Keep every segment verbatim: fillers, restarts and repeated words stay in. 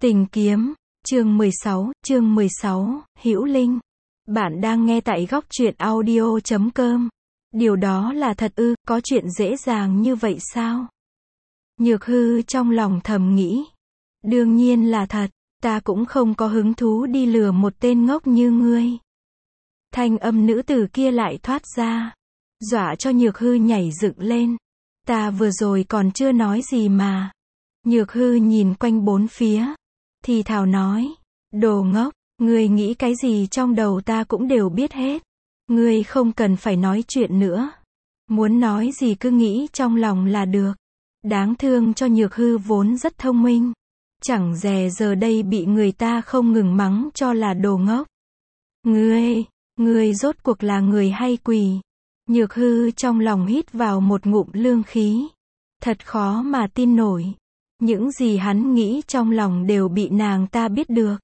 Tình kiếm, chương mười sáu, chương mười sáu, Hữu Linh. Bạn đang nghe tại góc truyện audio chấm com. Điều đó là thật ư, có chuyện dễ dàng như vậy sao? Nhược Hư trong lòng thầm nghĩ. Đương nhiên là thật, ta cũng không có hứng thú đi lừa một tên ngốc như ngươi. Thanh âm nữ tử kia lại thoát ra, dọa cho Nhược Hư nhảy dựng lên. Ta vừa rồi còn chưa nói gì mà. Nhược Hư nhìn quanh bốn phía, thì thào nói, đồ ngốc, ngươi nghĩ cái gì trong đầu ta cũng đều biết hết. Ngươi không cần phải nói chuyện nữa. Muốn nói gì cứ nghĩ trong lòng là được. Đáng thương cho Nhược Hư vốn rất thông minh. Chẳng dè giờ đây bị người ta không ngừng mắng cho là đồ ngốc. Ngươi, ngươi rốt cuộc là người hay quỷ? Nhược Hư trong lòng hít vào một ngụm lương khí. Thật khó mà tin nổi. Những gì hắn nghĩ trong lòng đều bị nàng ta biết được.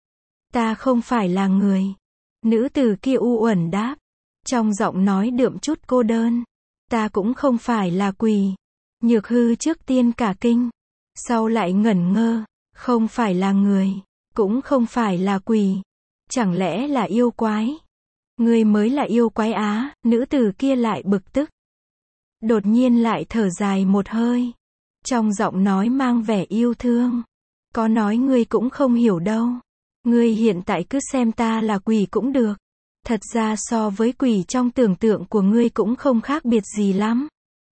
Ta không phải là người. Nữ tử kia u uẩn đáp. Trong giọng nói đượm chút cô đơn. Ta cũng không phải là quỷ. Nhược Hư trước tiên cả kinh. Sau lại ngẩn ngơ. Không phải là người. Cũng không phải là quỷ. Chẳng lẽ là yêu quái? Ngươi mới là yêu quái á. Nữ tử kia lại bực tức. Đột nhiên lại thở dài một hơi. Trong giọng nói mang vẻ yêu thương. Có nói ngươi cũng không hiểu đâu. Ngươi hiện tại cứ xem ta là quỷ cũng được. Thật ra so với quỷ trong tưởng tượng của ngươi cũng không khác biệt gì lắm.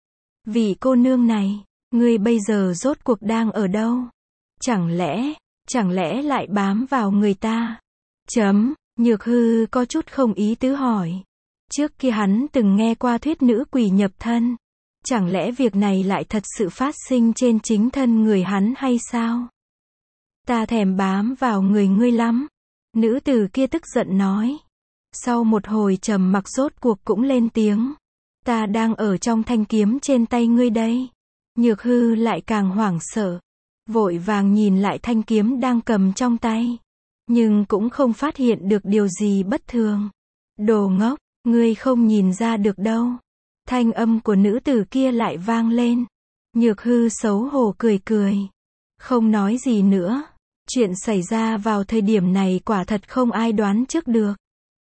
Vị cô nương này, ngươi bây giờ rốt cuộc đang ở đâu? Chẳng lẽ, chẳng lẽ lại bám vào người ta? Chấm, Nhược Hư có chút không ý tứ hỏi. Trước kia hắn từng nghe qua thuyết nữ quỷ nhập thân. Chẳng lẽ việc này lại thật sự phát sinh trên chính thân người hắn hay sao? Ta thèm bám vào người ngươi lắm. Nữ tử kia tức giận nói. Sau một hồi trầm mặc rốt cuộc cũng lên tiếng. Ta đang ở trong thanh kiếm trên tay ngươi đây. Nhược Hư lại càng hoảng sợ. Vội vàng nhìn lại thanh kiếm đang cầm trong tay. Nhưng cũng không phát hiện được điều gì bất thường. Đồ ngốc, ngươi không nhìn ra được đâu. Thanh âm của nữ tử kia lại vang lên. Nhược Hư xấu hổ cười cười. Không nói gì nữa. Chuyện xảy ra vào thời điểm này quả thật không ai đoán trước được.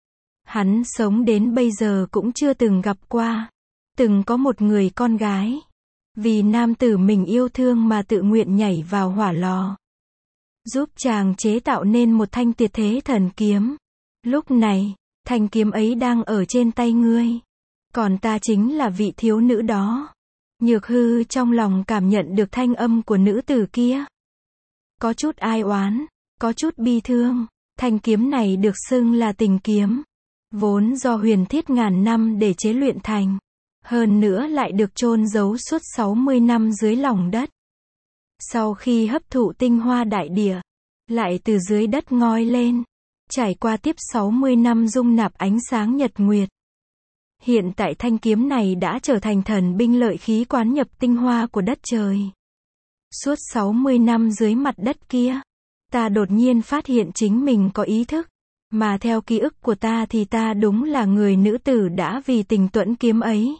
Hắn sống đến bây giờ cũng chưa từng gặp qua. Từng có một người con gái. Vì nam tử mình yêu thương mà tự nguyện nhảy vào hỏa lò. Giúp chàng chế tạo nên một thanh tuyệt thế thần kiếm. Lúc này, thanh kiếm ấy đang ở trên tay ngươi. Còn ta chính là vị thiếu nữ đó. Nhược Hư trong lòng cảm nhận được thanh âm của nữ tử kia. Có chút ai oán, có chút bi thương. Thanh kiếm này được xưng là tình kiếm. Vốn do huyền thiết ngàn năm để chế luyện thành. Hơn nữa lại được chôn giấu suốt sáu mươi năm dưới lòng đất. Sau khi hấp thụ tinh hoa đại địa, lại từ dưới đất ngoi lên. Trải qua tiếp sáu mươi năm dung nạp ánh sáng nhật nguyệt. Hiện tại thanh kiếm này đã trở thành thần binh lợi khí quán nhập tinh hoa của đất trời. Suốt sáu mươi năm dưới mặt đất kia, ta đột nhiên phát hiện chính mình có ý thức. Mà theo ký ức của ta thì ta đúng là người nữ tử đã vì tình tuẫn kiếm ấy.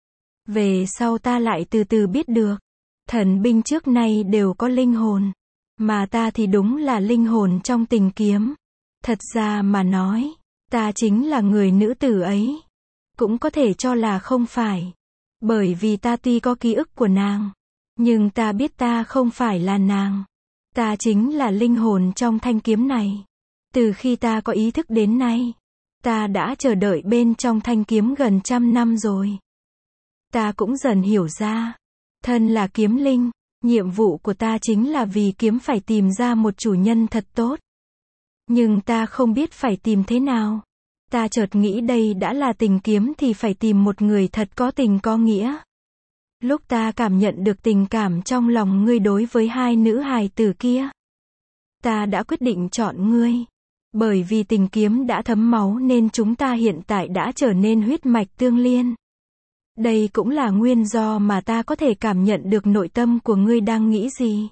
Về sau ta lại từ từ biết được, thần binh trước nay đều có linh hồn. Mà ta thì đúng là linh hồn trong tình kiếm. Thật ra mà nói, ta chính là người nữ tử ấy. Cũng có thể cho là không phải. Bởi vì ta tuy có ký ức của nàng. Nhưng ta biết ta không phải là nàng. Ta chính là linh hồn trong thanh kiếm này. Từ khi ta có ý thức đến nay, ta đã chờ đợi bên trong thanh kiếm gần trăm năm rồi. Ta cũng dần hiểu ra, thân là kiếm linh, nhiệm vụ của ta chính là vì kiếm phải tìm ra một chủ nhân thật tốt. Nhưng ta không biết phải tìm thế nào. Ta chợt nghĩ đây đã là tình kiếm thì phải tìm một người thật có tình có nghĩa. Lúc ta cảm nhận được tình cảm trong lòng ngươi đối với hai nữ hài tử kia, ta đã quyết định chọn ngươi. Bởi vì tình kiếm đã thấm máu nên chúng ta hiện tại đã trở nên huyết mạch tương liên. Đây cũng là nguyên do mà ta có thể cảm nhận được nội tâm của ngươi đang nghĩ gì.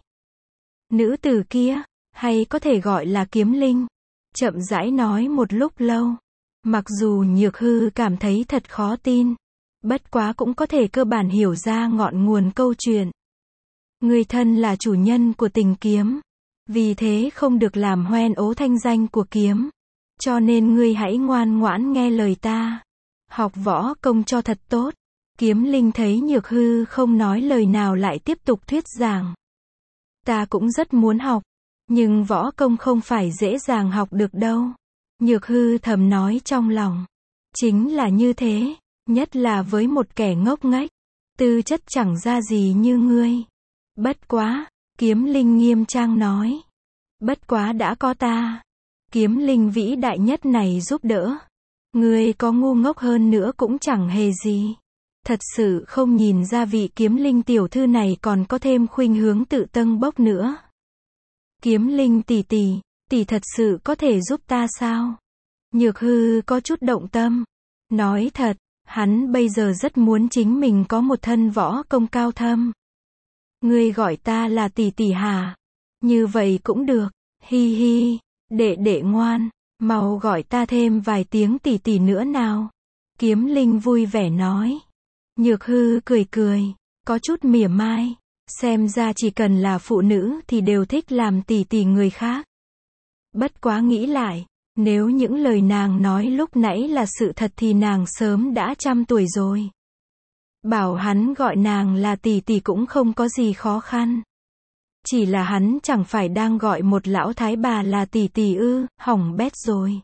Nữ tử kia, hay có thể gọi là kiếm linh, chậm rãi nói một lúc lâu. Mặc dù Nhược Hư cảm thấy thật khó tin, bất quá cũng có thể cơ bản hiểu ra ngọn nguồn câu chuyện. Ngươi thân là chủ nhân của tình kiếm. Vì thế không được làm hoen ố thanh danh của kiếm. Cho nên ngươi hãy ngoan ngoãn nghe lời ta. Học võ công cho thật tốt. Kiếm Linh thấy Nhược Hư không nói lời nào lại tiếp tục thuyết giảng. Ta cũng rất muốn học. Nhưng võ công không phải dễ dàng học được đâu. Nhược Hư thầm nói trong lòng. Chính là như thế. Nhất là với một kẻ ngốc nghếch. Tư chất chẳng ra gì như ngươi. Bất quá. Kiếm Linh nghiêm trang nói. Bất quá đã có ta. Kiếm Linh vĩ đại nhất này giúp đỡ. Ngươi có ngu ngốc hơn nữa cũng chẳng hề gì. Thật sự không nhìn ra vị Kiếm Linh tiểu thư này còn có thêm khuynh hướng tự tâng bốc nữa. Kiếm Linh tỷ tỷ, tỷ thật sự có thể giúp ta sao? Nhược Hư có chút động tâm. Nói thật, hắn bây giờ rất muốn chính mình có một thân võ công cao thâm. Ngươi gọi ta là tỷ tỷ hả? Như vậy cũng được. Hi hi, đệ đệ ngoan, mau gọi ta thêm vài tiếng tỷ tỷ nữa nào. Kiếm Linh vui vẻ nói. Nhược Hư cười cười, có chút mỉa mai. Xem ra chỉ cần là phụ nữ thì đều thích làm tỷ tỷ người khác. Bất quá nghĩ lại, nếu những lời nàng nói lúc nãy là sự thật thì nàng sớm đã trăm tuổi rồi. Bảo hắn gọi nàng là tỷ tỷ cũng không có gì khó khăn. Chỉ là hắn chẳng phải đang gọi một lão thái bà là tỷ tỷ ư, hỏng bét rồi.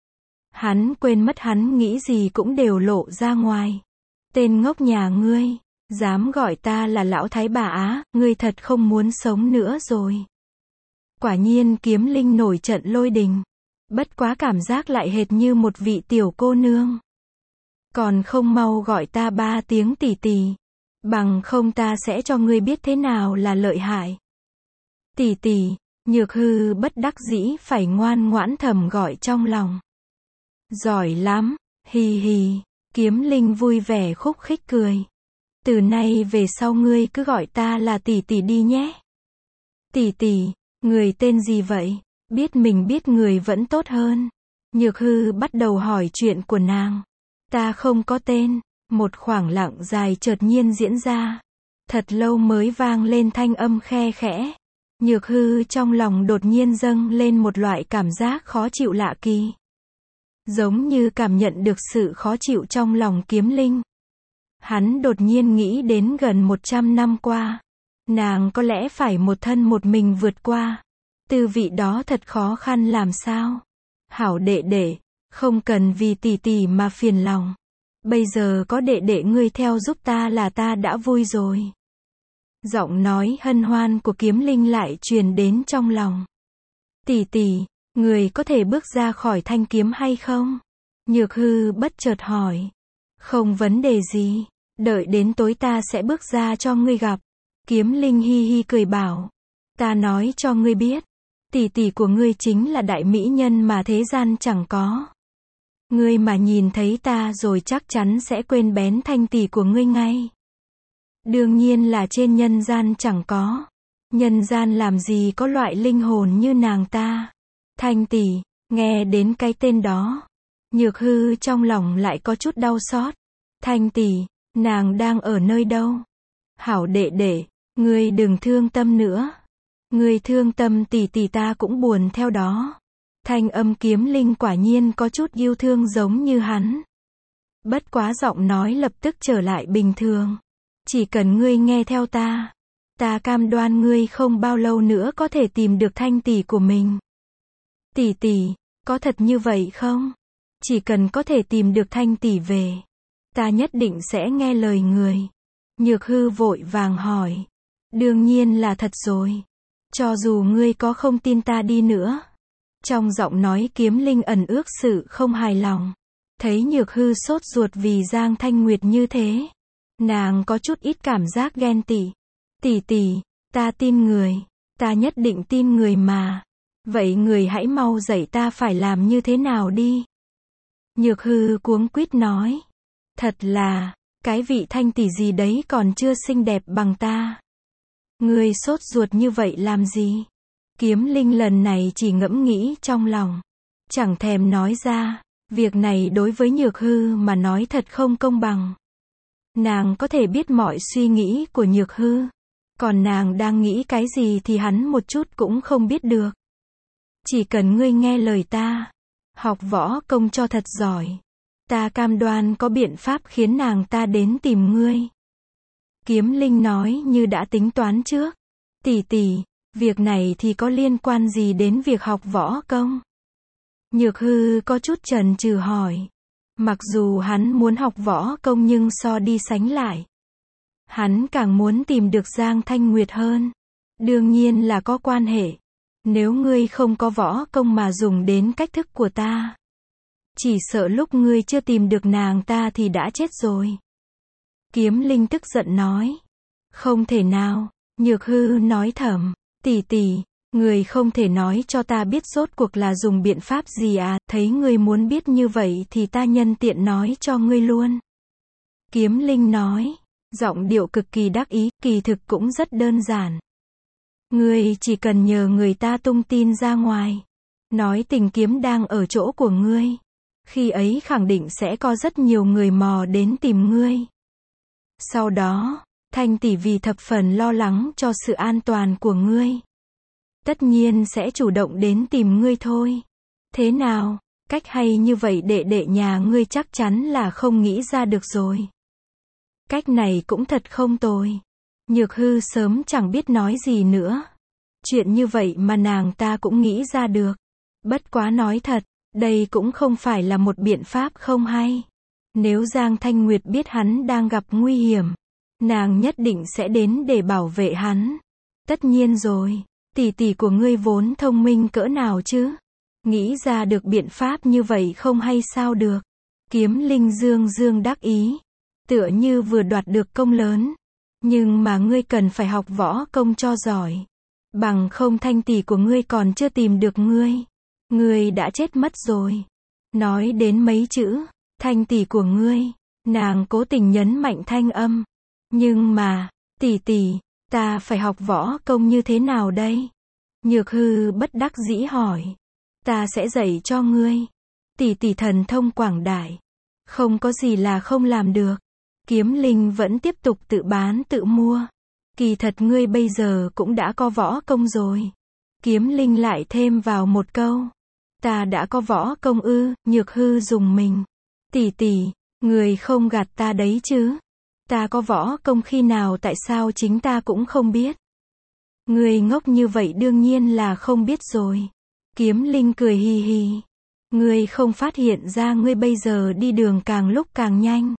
Hắn quên mất hắn nghĩ gì cũng đều lộ ra ngoài. Tên ngốc nhà ngươi, dám gọi ta là lão thái bà á, ngươi thật không muốn sống nữa rồi. Quả nhiên Kiếm Linh nổi trận lôi đình. Bất quá cảm giác lại hệt như một vị tiểu cô nương. Còn không mau gọi ta ba tiếng tỷ tỷ. Bằng không ta sẽ cho ngươi biết thế nào là lợi hại. Tỷ tỷ, Nhược Hư bất đắc dĩ phải ngoan ngoãn thầm gọi trong lòng. Giỏi lắm, hì hì, Kiếm Linh vui vẻ khúc khích cười. Từ nay về sau ngươi cứ gọi ta là tỷ tỷ đi nhé. Tỷ tỷ, người tên gì vậy? Biết mình biết người vẫn tốt hơn. Nhược Hư bắt đầu hỏi chuyện của nàng. Ta không có tên. Một khoảng lặng dài chợt nhiên diễn ra. Thật lâu mới vang lên thanh âm khe khẽ. Nhược Hư trong lòng đột nhiên dâng lên một loại cảm giác khó chịu lạ kỳ. Giống như cảm nhận được sự khó chịu trong lòng Kiếm Linh. Hắn đột nhiên nghĩ đến gần một trăm năm qua. Nàng có lẽ phải một thân một mình vượt qua. Tư vị đó thật khó khăn làm sao. Hảo đệ đệ, không cần vì tỷ tỷ mà phiền lòng. Bây giờ có đệ đệ ngươi theo giúp ta là ta đã vui rồi. Giọng nói hân hoan của Kiếm Linh lại truyền đến trong lòng. Tỷ tỷ, người có thể bước ra khỏi thanh kiếm hay không? Nhược Hư bất chợt hỏi. Không vấn đề gì, đợi đến tối ta sẽ bước ra cho ngươi gặp. Kiếm Linh hi hi cười bảo. Ta nói cho ngươi biết, tỷ tỷ của ngươi chính là đại mỹ nhân mà thế gian chẳng có. Ngươi mà nhìn thấy ta rồi chắc chắn sẽ quên bén thanh tỷ của ngươi ngay. Đương nhiên là trên nhân gian chẳng có. Nhân gian làm gì có loại linh hồn như nàng ta. Thanh tỷ, nghe đến cái tên đó. Nhược Hư trong lòng lại có chút đau xót. Thanh tỷ, nàng đang ở nơi đâu? Hảo đệ đệ, ngươi đừng thương tâm nữa. Ngươi thương tâm tỷ tỷ ta cũng buồn theo đó. Thanh âm Kiếm Linh quả nhiên có chút yêu thương giống như hắn. Bất quá giọng nói lập tức trở lại bình thường. Chỉ cần ngươi nghe theo ta, ta cam đoan ngươi không bao lâu nữa có thể tìm được thanh tỷ của mình. Tỷ tỷ, có thật như vậy không? Chỉ cần có thể tìm được thanh tỷ về, ta nhất định sẽ nghe lời người. Nhược Hư vội vàng hỏi. Đương nhiên là thật rồi. Cho dù ngươi có không tin ta đi nữa. Trong giọng nói Kiếm Linh ẩn ước sự không hài lòng. Thấy Nhược Hư sốt ruột vì Giang Thanh Nguyệt như thế. Nàng có chút ít cảm giác ghen tị. Tỷ tỷ, ta tin người. Ta nhất định tin người mà. Vậy người hãy mau dạy ta phải làm như thế nào đi. Nhược Hư cuống quýt nói. Thật là, cái vị thanh tỷ gì đấy còn chưa xinh đẹp bằng ta. Ngươi sốt ruột như vậy làm gì? Kiếm Linh lần này chỉ ngẫm nghĩ trong lòng. Chẳng thèm nói ra. Việc này đối với Nhược Hư mà nói thật không công bằng. Nàng có thể biết mọi suy nghĩ của Nhược Hư. Còn nàng đang nghĩ cái gì thì hắn một chút cũng không biết được. Chỉ cần ngươi nghe lời ta, học võ công cho thật giỏi, ta cam đoan có biện pháp khiến nàng ta đến tìm ngươi. Kiếm Linh nói như đã tính toán trước. Tỷ tỷ, việc này thì có liên quan gì đến việc học võ công? Nhược Hư có chút chần chừ hỏi. Mặc dù hắn muốn học võ công nhưng so đi sánh lại, hắn càng muốn tìm được Giang Thanh Nguyệt hơn. Đương nhiên là có quan hệ. Nếu ngươi không có võ công mà dùng đến cách thức của ta, chỉ sợ lúc ngươi chưa tìm được nàng ta thì đã chết rồi. Kiếm Linh tức giận nói. Không thể nào, Nhược Hư nói thầm. Tỷ tỷ, người không thể nói cho ta biết rốt cuộc là dùng biện pháp gì à, thấy ngươi muốn biết như vậy thì ta nhân tiện nói cho ngươi luôn. Kiếm Linh nói, giọng điệu cực kỳ đắc ý, kỳ thực cũng rất đơn giản. Ngươi chỉ cần nhờ người ta tung tin ra ngoài, nói tình kiếm đang ở chỗ của ngươi. Khi ấy khẳng định sẽ có rất nhiều người mò đến tìm ngươi. Sau đó, Thanh tỷ vì thập phần lo lắng cho sự an toàn của ngươi, tất nhiên sẽ chủ động đến tìm ngươi thôi. Thế nào, cách hay như vậy đệ đệ nhà ngươi chắc chắn là không nghĩ ra được rồi. Cách này cũng thật không tồi. Nhược Hư sớm chẳng biết nói gì nữa. Chuyện như vậy mà nàng ta cũng nghĩ ra được. Bất quá nói thật, đây cũng không phải là một biện pháp không hay. Nếu Giang Thanh Nguyệt biết hắn đang gặp nguy hiểm, nàng nhất định sẽ đến để bảo vệ hắn. Tất nhiên rồi, tỷ tỷ của ngươi vốn thông minh cỡ nào chứ? Nghĩ ra được biện pháp như vậy không hay sao được? Kiếm Linh dương dương đắc ý, tựa như vừa đoạt được công lớn. Nhưng mà ngươi cần phải học võ công cho giỏi. Bằng không Thanh tỷ của ngươi còn chưa tìm được ngươi. Ngươi đã chết mất rồi. Nói đến mấy chữ, Thanh tỷ của ngươi, nàng cố tình nhấn mạnh thanh âm. Nhưng mà, tỷ tỷ, ta phải học võ công như thế nào đây? Nhược Hư bất đắc dĩ hỏi. Ta sẽ dạy cho ngươi. Tỷ tỷ thần thông quảng đại, không có gì là không làm được. Kiếm Linh vẫn tiếp tục tự bán tự mua. Kỳ thật ngươi bây giờ cũng đã có võ công rồi. Kiếm Linh lại thêm vào một câu. Ta đã có võ công ư? Nhược Hư dùng mình. Tỷ tỷ, người không gạt ta đấy chứ? Ta có võ công khi nào, tại sao chính ta cũng không biết? Người ngốc như vậy đương nhiên là không biết rồi. Kiếm Linh cười hì hì. Người không phát hiện ra ngươi bây giờ đi đường càng lúc càng nhanh.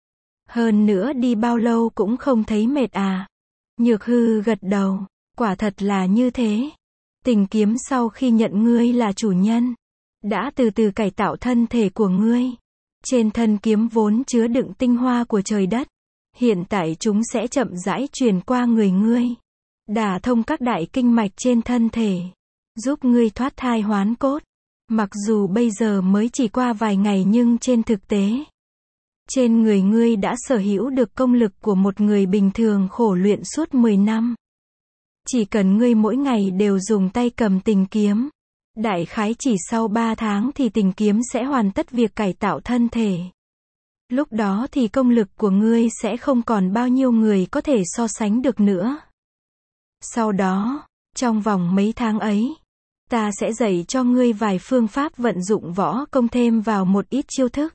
Hơn nữa đi bao lâu cũng không thấy mệt à? Nhược Hư gật đầu. Quả thật là như thế. Tình kiếm sau khi nhận ngươi là chủ nhân, đã từ từ cải tạo thân thể của ngươi. Trên thân kiếm vốn chứa đựng tinh hoa của trời đất. Hiện tại chúng sẽ chậm rãi truyền qua người ngươi, đả thông các đại kinh mạch trên thân thể, giúp ngươi thoát thai hoán cốt. Mặc dù bây giờ mới chỉ qua vài ngày nhưng trên thực tế, trên người ngươi đã sở hữu được công lực của một người bình thường khổ luyện suốt mười năm. Chỉ cần ngươi mỗi ngày đều dùng tay cầm tình kiếm, đại khái chỉ sau ba tháng thì tình kiếm sẽ hoàn tất việc cải tạo thân thể. Lúc đó thì công lực của ngươi sẽ không còn bao nhiêu người có thể so sánh được nữa. Sau đó, trong vòng mấy tháng ấy, ta sẽ dạy cho ngươi vài phương pháp vận dụng võ công thêm vào một ít chiêu thức.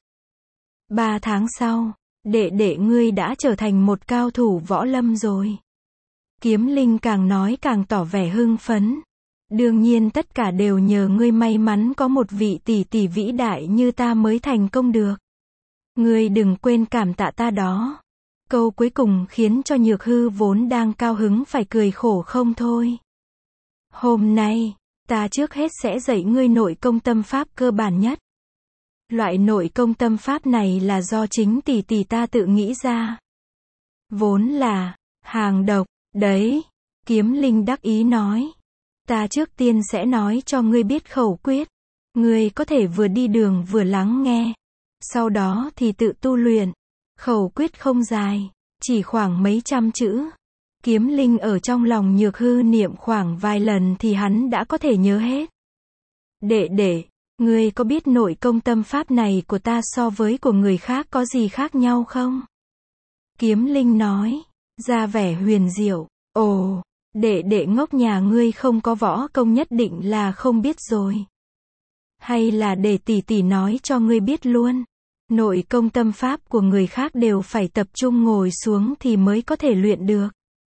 Ba tháng sau, đệ đệ ngươi đã trở thành một cao thủ võ lâm rồi. Kiếm Linh càng nói càng tỏ vẻ hưng phấn. Đương nhiên tất cả đều nhờ ngươi may mắn có một vị tỷ tỷ vĩ đại như ta mới thành công được. Ngươi đừng quên cảm tạ ta đó. Câu cuối cùng khiến cho Nhược Hư vốn đang cao hứng phải cười khổ không thôi. Hôm nay, ta trước hết sẽ dạy ngươi nội công tâm pháp cơ bản nhất. Loại nội công tâm pháp này là do chính tỷ tỷ ta tự nghĩ ra. Vốn là hàng độc, đấy. Kiếm Linh đắc ý nói. Ta trước tiên sẽ nói cho ngươi biết khẩu quyết. Ngươi có thể vừa đi đường vừa lắng nghe. Sau đó thì tự tu luyện. Khẩu quyết không dài, chỉ khoảng mấy trăm chữ. Kiếm Linh ở trong lòng Nhược Hư niệm khoảng vài lần thì hắn đã có thể nhớ hết. Đệ đệ, ngươi có biết nội công tâm pháp này của ta so với của người khác có gì khác nhau không? Kiếm Linh nói, ra vẻ huyền diệu. Ồ, đệ đệ ngốc nhà ngươi không có võ công nhất định là không biết rồi. Hay là để tỷ tỷ nói cho ngươi biết luôn. Nội công tâm pháp của người khác đều phải tập trung ngồi xuống thì mới có thể luyện được.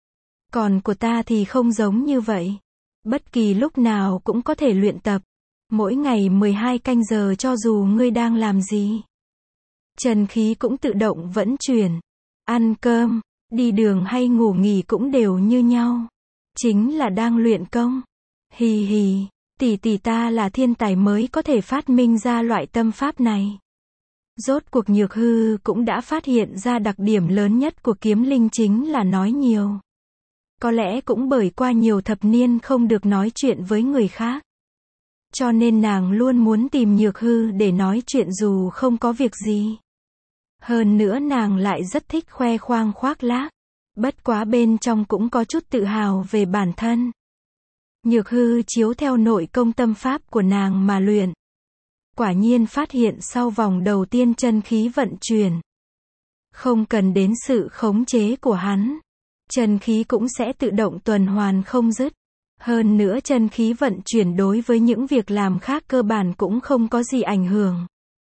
Còn của ta thì không giống như vậy. Bất kỳ lúc nào cũng có thể luyện tập. Mỗi ngày mười hai canh giờ cho dù ngươi đang làm gì. Chân khí cũng tự động vẫn chuyển. Ăn cơm, đi đường hay ngủ nghỉ cũng đều như nhau. Chính là đang luyện công. Hì hì, tỷ tỷ ta là thiên tài mới có thể phát minh ra loại tâm pháp này. Rốt cuộc Nhược Hư cũng đã phát hiện ra đặc điểm lớn nhất của Kiếm Linh chính là nói nhiều. Có lẽ cũng bởi qua nhiều thập niên không được nói chuyện với người khác. Cho nên nàng luôn muốn tìm Nhược Hư để nói chuyện dù không có việc gì. Hơn nữa nàng lại rất thích khoe khoang khoác lác. Bất quá bên trong cũng có chút tự hào về bản thân. Nhược Hư chiếu theo nội công tâm pháp của nàng mà luyện. Quả nhiên phát hiện sau vòng đầu tiên chân khí vận chuyển. Không cần đến sự khống chế của hắn. Chân khí cũng sẽ tự động tuần hoàn không dứt. Hơn nữa chân khí vận chuyển đối với những việc làm khác cơ bản cũng không có gì ảnh hưởng.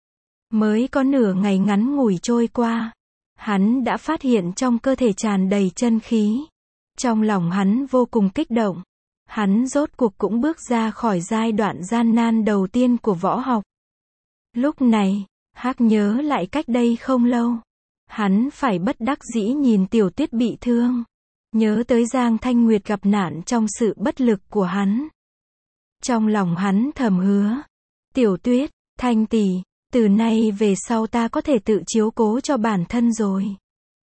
Mới có nửa ngày ngắn ngủi trôi qua. Hắn đã phát hiện trong cơ thể tràn đầy chân khí. Trong lòng hắn vô cùng kích động. Hắn rốt cuộc cũng bước ra khỏi giai đoạn gian nan đầu tiên của võ học. Lúc này, Hắc nhớ lại cách đây không lâu. Hắn phải bất đắc dĩ nhìn Tiểu Tuyết bị thương. Nhớ tới Giang Thanh Nguyệt gặp nạn trong sự bất lực của hắn. Trong lòng hắn thầm hứa. Tiểu Tuyết, Thanh tỷ, từ nay về sau ta có thể tự chiếu cố cho bản thân rồi.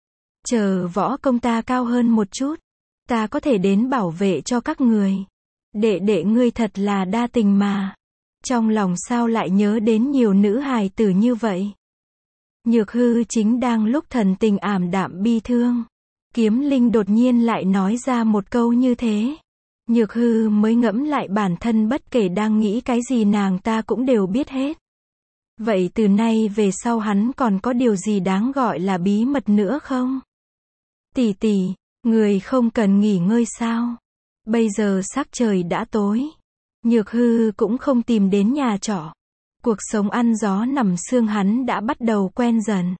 Chờ võ công ta cao hơn một chút. Ta có thể đến bảo vệ cho các người. Đệ đệ ngươi thật là đa tình mà. Trong lòng sao lại nhớ đến nhiều nữ hài tử như vậy. Nhược Hư chính đang lúc thần tình ảm đạm bi thương. Kiếm Linh đột nhiên lại nói ra một câu như thế. Nhược Hư mới ngẫm lại bản thân bất kể đang nghĩ cái gì nàng ta cũng đều biết hết. Vậy từ nay về sau hắn còn có điều gì đáng gọi là bí mật nữa không? Tỷ tỷ, người không cần nghỉ ngơi sao? Bây giờ sắc trời đã tối. Nhược Hư cũng không tìm đến nhà trọ. Cuộc sống ăn gió nằm sương hắn đã bắt đầu quen dần.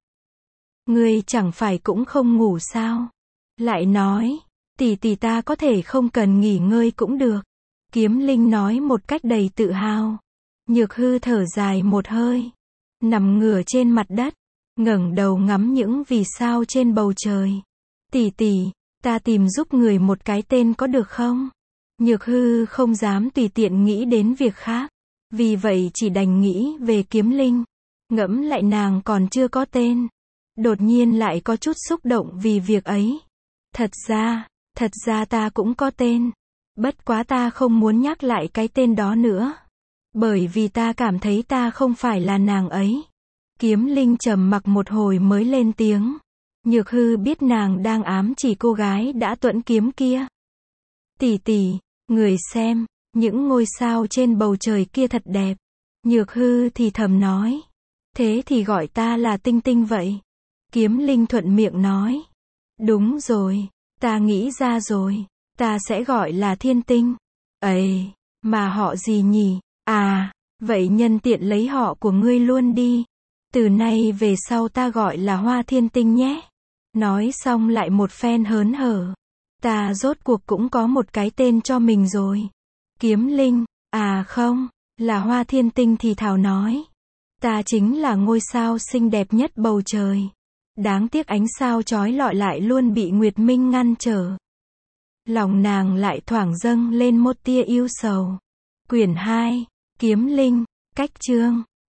Ngươi chẳng phải cũng không ngủ sao? Lại nói, tỷ tỷ ta có thể không cần nghỉ ngơi cũng được. Kiếm Linh nói một cách đầy tự hào. Nhược Hư thở dài một hơi. Nằm ngửa trên mặt đất. Ngẩng đầu ngắm những vì sao trên bầu trời. Tỷ tỷ, ta tìm giúp người một cái tên có được không? Nhược Hư không dám tùy tiện nghĩ đến việc khác. Vì vậy chỉ đành nghĩ về Kiếm Linh. Ngẫm lại nàng còn chưa có tên. Đột nhiên lại có chút xúc động vì việc ấy. Thật ra, thật ra ta cũng có tên. Bất quá ta không muốn nhắc lại cái tên đó nữa. Bởi vì ta cảm thấy ta không phải là nàng ấy. Kiếm Linh trầm mặc một hồi mới lên tiếng. Nhược Hư biết nàng đang ám chỉ cô gái đã tuẫn kiếm kia. Tỷ tỷ, người xem, những ngôi sao trên bầu trời kia thật đẹp. Nhược Hư thì thầm nói. Thế thì gọi ta là Tinh Tinh vậy. Kiếm Linh thuận miệng nói. Đúng rồi, ta nghĩ ra rồi. Ta sẽ gọi là Thiên Tinh. Ấy, mà họ gì nhỉ? À, vậy nhân tiện lấy họ của ngươi luôn đi. Từ nay về sau ta gọi là Hoa Thiên Tinh nhé. Nói xong lại một phen hớn hở. Ta rốt cuộc cũng có một cái tên cho mình rồi. Kiếm Linh, à không, là Hoa Thiên Tinh thì thảo nói. Ta chính là ngôi sao xinh đẹp nhất bầu trời. Đáng tiếc ánh sao chói lọi lại luôn bị Nguyệt Minh ngăn trở. Lòng nàng lại thoảng dâng lên một tia yêu sầu. Quyển hai, Kiếm Linh, cách chương